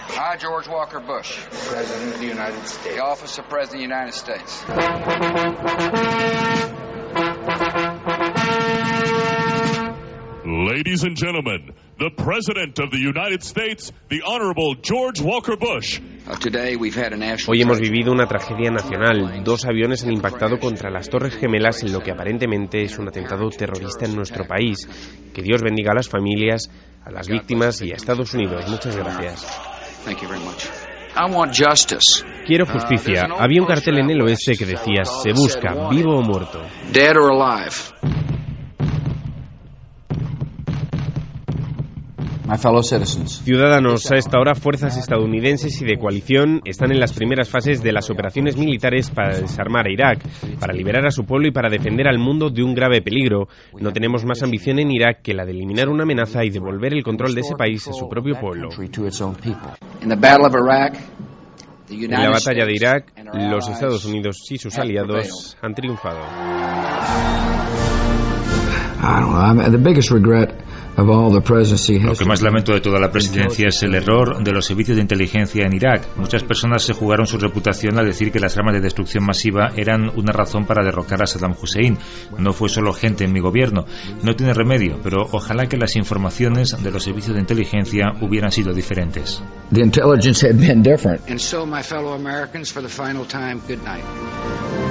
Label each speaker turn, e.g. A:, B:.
A: I, George Walker Bush,
B: President of the United States.
A: the office of President of the United States.
C: Ladies and gentlemen, the President of the United States, the Honorable George Walker Bush.
D: Hoy hemos vivido una tragedia nacional. 2 aviones han impactado contra las Torres Gemelas en lo que aparentemente es un atentado terrorista en nuestro país. Que Dios bendiga a las familias, a las víctimas y a Estados Unidos. Muchas gracias. Quiero justicia. Había un cartel en el oeste que decía: se busca, vivo o muerto.
A: Dead or alive. My fellow citizens.
D: Ciudadanos, a esta hora fuerzas estadounidenses y de coalición están en las primeras fases de las operaciones militares para desarmar a Irak, para liberar a su pueblo y para defender al mundo de un grave peligro. No tenemos más ambición en Irak que la de eliminar una amenaza y devolver el control de ese país a su propio pueblo. En la batalla de Irak, los Estados Unidos y sus aliados han triunfado.
E: Lo que más lamento de toda la presidencia es el error de los servicios de inteligencia en Irak. Muchas personas se jugaron su reputación al decir que las armas de destrucción masiva eran una razón para derrocar a Saddam Hussein. No fue solo gente en mi gobierno. No tiene remedio, pero ojalá que las informaciones de los servicios de inteligencia hubieran sido diferentes.
A: The intelligence had been different. And so, my fellow Americans, for the final time, good night.